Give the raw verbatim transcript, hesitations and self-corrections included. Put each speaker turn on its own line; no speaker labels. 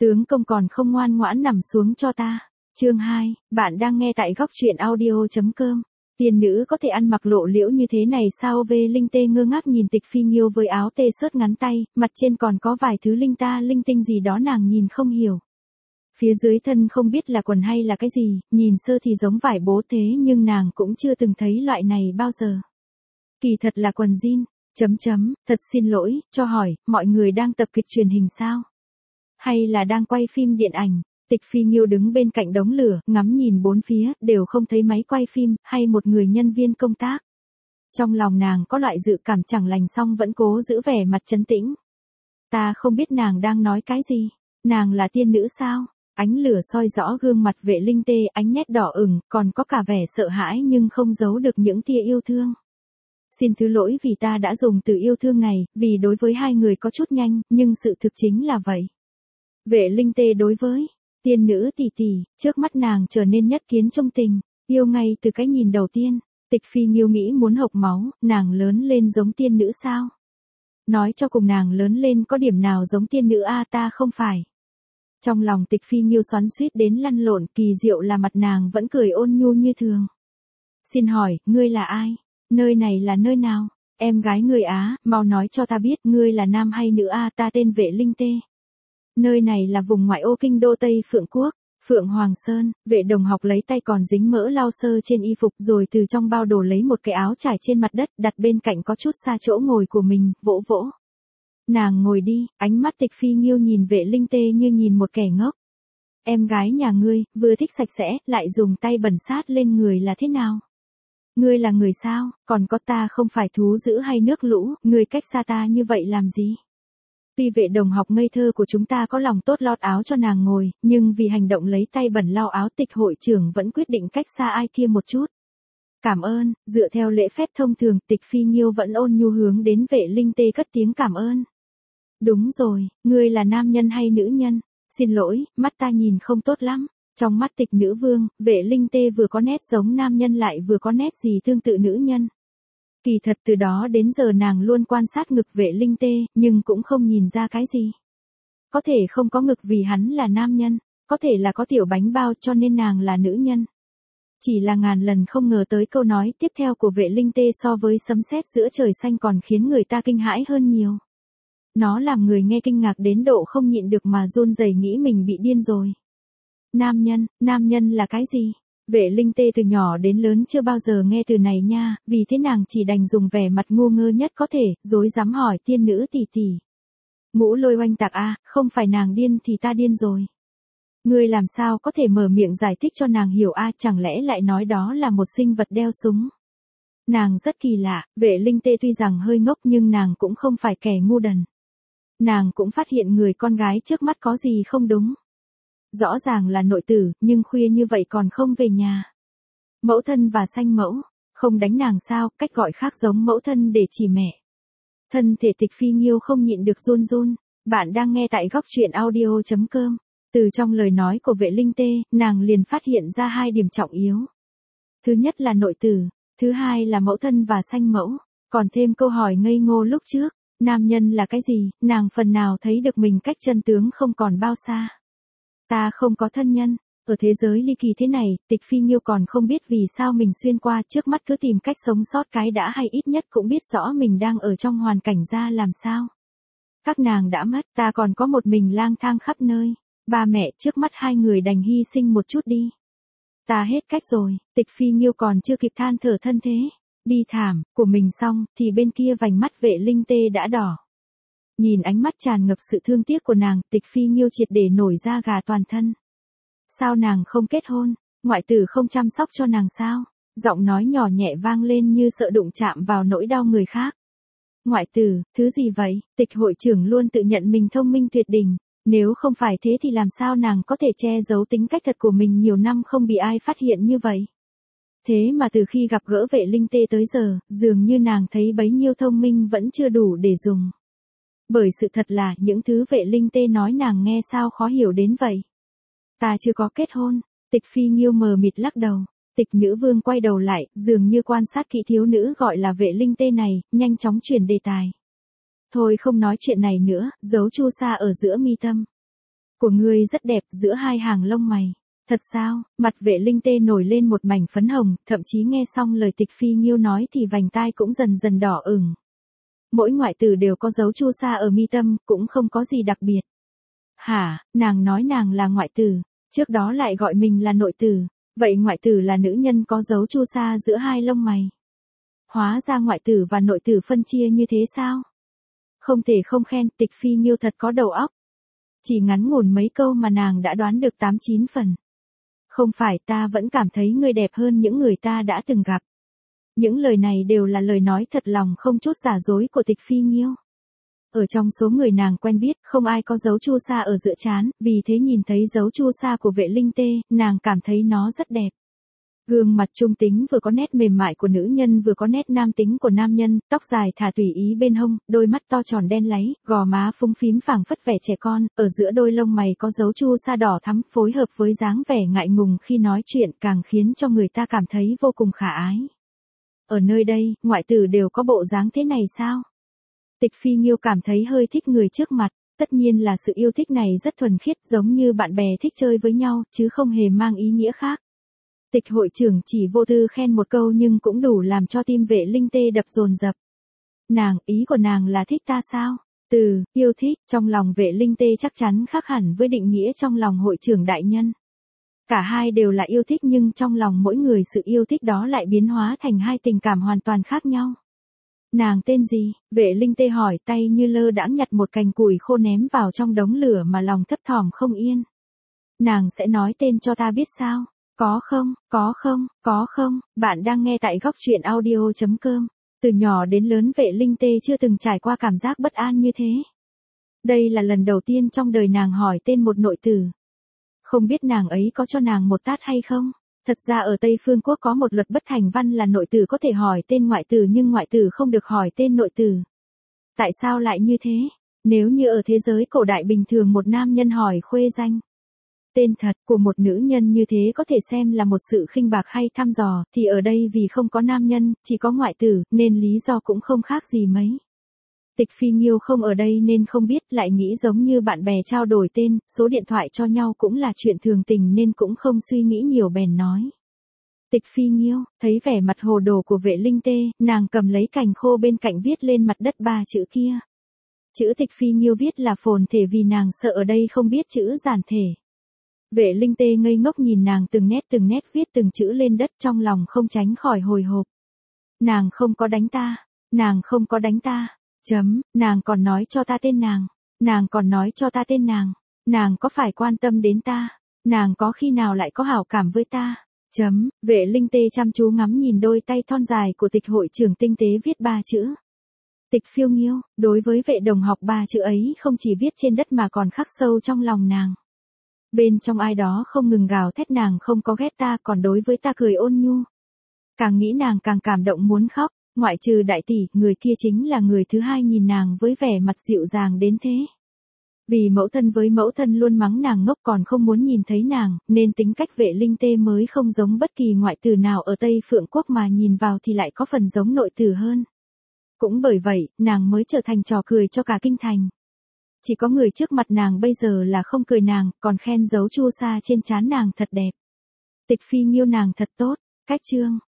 Tướng công còn không ngoan ngoãn nằm xuống cho ta. Chương hai, bạn đang nghe tại góc truyện audio.com. Tiên nữ có thể ăn mặc lộ liễu như thế này sao? Về Linh Tê ngơ ngác nhìn Tịch Phi Nghiêu với áo tê sớt ngắn tay, mặt trên còn có vài thứ linh ta linh tinh gì đó nàng nhìn không hiểu. Phía dưới thân không biết là quần hay là cái gì, nhìn sơ thì giống vải bố thế nhưng nàng cũng chưa từng thấy loại này bao giờ. Kỳ thật là quần jean, chấm chấm, thật xin lỗi, cho hỏi, mọi người đang tập kịch truyền hình sao? Hay là đang quay phim điện ảnh? Tịch Phi Nghiêu đứng bên cạnh đống lửa, ngắm nhìn bốn phía, đều không thấy máy quay phim, hay một người nhân viên công tác. Trong lòng nàng có loại dự cảm chẳng lành song vẫn cố giữ vẻ mặt trấn tĩnh. Ta không biết nàng đang nói cái gì. Nàng là tiên nữ sao? Ánh lửa soi rõ gương mặt Vệ Linh Tê, ánh nét đỏ ửng, còn có cả vẻ sợ hãi nhưng không giấu được những tia yêu thương. Xin thứ lỗi vì ta đã dùng từ yêu thương này, vì đối với hai người có chút nhanh, nhưng sự thực chính là vậy. Vệ Linh Tê đối với tiên nữ tỷ tỷ, trước mắt nàng trở nên nhất kiến trung tình, yêu ngay từ cái nhìn đầu tiên. Tịch Phi Nghiêu nghĩ muốn hộc máu, nàng lớn lên giống tiên nữ sao? Nói cho cùng nàng lớn lên có điểm nào giống tiên nữ a? Ta không phải. Trong lòng Tịch Phi Nghiêu xoắn xuýt đến lăn lộn, kỳ diệu là mặt nàng vẫn cười ôn nhu như thường. Xin hỏi, ngươi là ai? Nơi này là nơi nào? Em gái người Á, mau nói cho ta biết ngươi là nam hay nữ a? Ta tên Vệ Linh Tê. Nơi này là vùng ngoại ô kinh đô Tây Phượng Quốc, Phượng Hoàng Sơn. Vệ Đồng Học lấy tay còn dính mỡ lau sơ trên y phục rồi từ trong bao đồ lấy một cái áo trải trên mặt đất đặt bên cạnh có chút xa chỗ ngồi của mình, vỗ vỗ. Nàng ngồi đi, ánh mắt Tịch Phi Nghiêu nhìn Vệ Linh Tê như nhìn một kẻ ngốc. Em gái nhà ngươi, vừa thích sạch sẽ, lại dùng tay bẩn sát lên người là thế nào? Ngươi là người sao, còn có ta không phải thú dữ hay nước lũ, ngươi cách xa ta như vậy làm gì? Tuy Vệ Đồng Học ngây thơ của chúng ta có lòng tốt lót áo cho nàng ngồi, nhưng vì hành động lấy tay bẩn lau áo, Tịch hội trưởng vẫn quyết định cách xa ai kia một chút. Cảm ơn, dựa theo lễ phép thông thường, Tịch Phi Nghiêu vẫn ôn nhu hướng đến Vệ Linh Tê cất tiếng cảm ơn. Đúng rồi, ngươi là nam nhân hay nữ nhân? Xin lỗi, mắt ta nhìn không tốt lắm. Trong mắt Tịch nữ vương, Vệ Linh Tê vừa có nét giống nam nhân lại vừa có nét gì tương tự nữ nhân. Kỳ thật từ đó đến giờ nàng luôn quan sát ngực Vệ Linh Tê, nhưng cũng không nhìn ra cái gì. Có thể không có ngực vì hắn là nam nhân, có thể là có tiểu bánh bao cho nên nàng là nữ nhân. Chỉ là ngàn lần không ngờ tới câu nói tiếp theo của Vệ Linh Tê so với sấm sét giữa trời xanh còn khiến người ta kinh hãi hơn nhiều. Nó làm người nghe kinh ngạc đến độ không nhịn được mà run rẩy nghĩ mình bị điên rồi. Nam nhân, nam nhân là cái gì? Vệ Linh Tê từ nhỏ đến lớn chưa bao giờ nghe từ này nha, vì thế nàng chỉ đành dùng vẻ mặt ngu ngơ nhất có thể, rối rắm hỏi tiên nữ tỷ tỷ. Ngũ Lôi Oanh Tạc a, không phải nàng điên thì ta điên rồi. Ngươi làm sao có thể mở miệng giải thích cho nàng hiểu a, chẳng lẽ lại nói đó là một sinh vật đeo súng? Nàng rất kỳ lạ, Vệ Linh Tê tuy rằng hơi ngốc nhưng nàng cũng không phải kẻ ngu đần. Nàng cũng phát hiện người con gái trước mắt có gì không đúng. Rõ ràng là nội tử, nhưng khuya như vậy còn không về nhà. Mẫu thân và sanh mẫu, không đánh nàng sao, cách gọi khác giống mẫu thân để chỉ mẹ. Thân thể Tịch Phi Nghiêu không nhịn được run run. Bạn đang nghe tại góc truyện audio.com. Từ trong lời nói của Vệ Linh Tê, nàng liền phát hiện ra hai điểm trọng yếu. Thứ nhất là nội tử, thứ hai là mẫu thân và sanh mẫu. Còn thêm câu hỏi ngây ngô lúc trước, nam nhân là cái gì, nàng phần nào thấy được mình cách chân tướng không còn bao xa. Ta không có thân nhân, ở thế giới ly kỳ thế này, Tịch Phi Nghiêu còn không biết vì sao mình xuyên qua, trước mắt cứ tìm cách sống sót cái đã hay ít nhất cũng biết rõ mình đang ở trong hoàn cảnh ra làm sao. Các nàng đã mất, ta còn có một mình lang thang khắp nơi, ba mẹ trước mắt hai người đành hy sinh một chút đi. Ta hết cách rồi, Tịch Phi Nghiêu còn chưa kịp than thở thân thế, bi thảm, của mình xong, thì bên kia vành mắt Vệ Linh Tê đã đỏ. Nhìn ánh mắt tràn ngập sự thương tiếc của nàng, Tịch Phi Nghiêu triệt để nổi da gà toàn thân. Sao nàng không kết hôn, ngoại tử không chăm sóc cho nàng sao? Giọng nói nhỏ nhẹ vang lên như sợ đụng chạm vào nỗi đau người khác. Ngoại tử, thứ gì vậy? Tịch hội trưởng luôn tự nhận mình thông minh tuyệt đỉnh, nếu không phải thế thì làm sao nàng có thể che giấu tính cách thật của mình nhiều năm không bị ai phát hiện như vậy? Thế mà từ khi gặp gỡ Vệ Linh Tê tới giờ, dường như nàng thấy bấy nhiêu thông minh vẫn chưa đủ để dùng. Bởi sự thật là những thứ Vệ Linh Tê nói nàng nghe sao khó hiểu đến vậy. Ta chưa có kết hôn. Tịch Phi Nghiêu mờ mịt lắc đầu. Tịch nữ vương quay đầu lại, dường như quan sát kỹ thiếu nữ gọi là Vệ Linh Tê này, nhanh chóng chuyển đề tài. Thôi không nói chuyện này nữa, giấu chu sa ở giữa mi tâm. Của ngươi rất đẹp giữa hai hàng lông mày. Thật sao? Mặt Vệ Linh Tê nổi lên một mảnh phấn hồng, thậm chí nghe xong lời Tịch Phi Nghiêu nói thì vành tai cũng dần dần đỏ ửng. Mỗi ngoại tử đều có dấu chu sa ở mi tâm, cũng không có gì đặc biệt. Hả, nàng nói nàng là ngoại tử, trước đó lại gọi mình là nội tử, vậy ngoại tử là nữ nhân có dấu chu sa giữa hai lông mày. Hóa ra ngoại tử và nội tử phân chia như thế sao? Không thể không khen, Tịch Phi Nghiêu thật có đầu óc. Chỉ ngắn ngủn mấy câu mà nàng đã đoán được tám chín phần. Không phải, ta vẫn cảm thấy ngươi đẹp hơn những người ta đã từng gặp. Những lời này đều là lời nói thật lòng không chút giả dối của Tịch Phi Nghiêu. Ở trong số người nàng quen biết, không ai có dấu chu sa ở giữa trán, vì thế nhìn thấy dấu chu sa của Vệ Linh Tê, nàng cảm thấy nó rất đẹp. Gương mặt trung tính vừa có nét mềm mại của nữ nhân vừa có nét nam tính của nam nhân, tóc dài thả tùy ý bên hông, đôi mắt to tròn đen láy, gò má phúng phím phảng phất vẻ trẻ con, ở giữa đôi lông mày có dấu chu sa đỏ thắm, phối hợp với dáng vẻ ngại ngùng khi nói chuyện càng khiến cho người ta cảm thấy vô cùng khả ái. Ở nơi đây, ngoại tử đều có bộ dáng thế này sao? Tịch Phi Nghiêu cảm thấy hơi thích người trước mặt, tất nhiên là sự yêu thích này rất thuần khiết giống như bạn bè thích chơi với nhau, chứ không hề mang ý nghĩa khác. Tịch hội trưởng chỉ vô tư khen một câu nhưng cũng đủ làm cho tim Vệ Linh Tê đập dồn dập. Nàng, ý của nàng là thích ta sao? Từ, yêu thích, trong lòng Vệ Linh Tê chắc chắn khác hẳn với định nghĩa trong lòng hội trưởng đại nhân. Cả hai đều là yêu thích nhưng trong lòng mỗi người sự yêu thích đó lại biến hóa thành hai tình cảm hoàn toàn khác nhau. Nàng tên gì? Vệ Linh Tê hỏi, tay như lơ đãng nhặt một cành củi khô ném vào trong đống lửa mà lòng thấp thỏm không yên. Nàng sẽ nói tên cho ta biết sao? Có không, có không, có không, bạn đang nghe tại góc truyện audio chấm com. Từ nhỏ đến lớn Vệ Linh Tê chưa từng trải qua cảm giác bất an như thế. Đây là lần đầu tiên trong đời nàng hỏi tên một nội tử. Không biết nàng ấy có cho nàng một tát hay không? Thật ra ở Tây Phương Quốc có một luật bất thành văn là nội tử có thể hỏi tên ngoại tử nhưng ngoại tử không được hỏi tên nội tử. Tại sao lại như thế? Nếu như ở thế giới cổ đại bình thường một nam nhân hỏi khuê danh, tên thật của một nữ nhân như thế có thể xem là một sự khinh bạc hay thăm dò, thì ở đây vì không có nam nhân, chỉ có ngoại tử, nên lý do cũng không khác gì mấy. Tịch Phi Nghiêu không ở đây nên không biết, lại nghĩ giống như bạn bè trao đổi tên, số điện thoại cho nhau cũng là chuyện thường tình nên cũng không suy nghĩ nhiều bèn nói. Tịch Phi Nghiêu, thấy vẻ mặt hồ đồ của Vệ Linh Tê, nàng cầm lấy cành khô bên cạnh viết lên mặt đất ba chữ kia. Chữ Tịch Phi Nghiêu viết là phồn thể vì nàng sợ ở đây không biết chữ giản thể. Vệ Linh Tê ngây ngốc nhìn nàng từng nét từng nét viết từng chữ lên đất trong lòng không tránh khỏi hồi hộp. Nàng không có đánh ta, nàng không có đánh ta. Chấm, nàng còn nói cho ta tên nàng, nàng còn nói cho ta tên nàng, nàng có phải quan tâm đến ta, nàng có khi nào lại có hảo cảm với ta, chấm, Vệ Linh Tê chăm chú ngắm nhìn đôi tay thon dài của tịch hội trưởng tinh tế viết ba chữ. Tịch Phiêu Nghiêu, đối với Vệ đồng học ba chữ ấy không chỉ viết trên đất mà còn khắc sâu trong lòng nàng. Bên trong ai đó không ngừng gào thét nàng không có ghét ta còn đối với ta cười ôn nhu. Càng nghĩ nàng càng cảm động muốn khóc. Ngoại trừ đại tỷ, người kia chính là người thứ hai nhìn nàng với vẻ mặt dịu dàng đến thế. Vì mẫu thân với mẫu thân luôn mắng nàng ngốc còn không muốn nhìn thấy nàng, nên tính cách Vệ Linh Tê mới không giống bất kỳ ngoại tử nào ở Tây Phượng Quốc mà nhìn vào thì lại có phần giống nội tử hơn. Cũng bởi vậy, nàng mới trở thành trò cười cho cả kinh thành. Chỉ có người trước mặt nàng bây giờ là không cười nàng, còn khen dấu chu sa trên trán nàng thật đẹp. Tịch Phi Nghiêu nàng thật tốt, cách chương.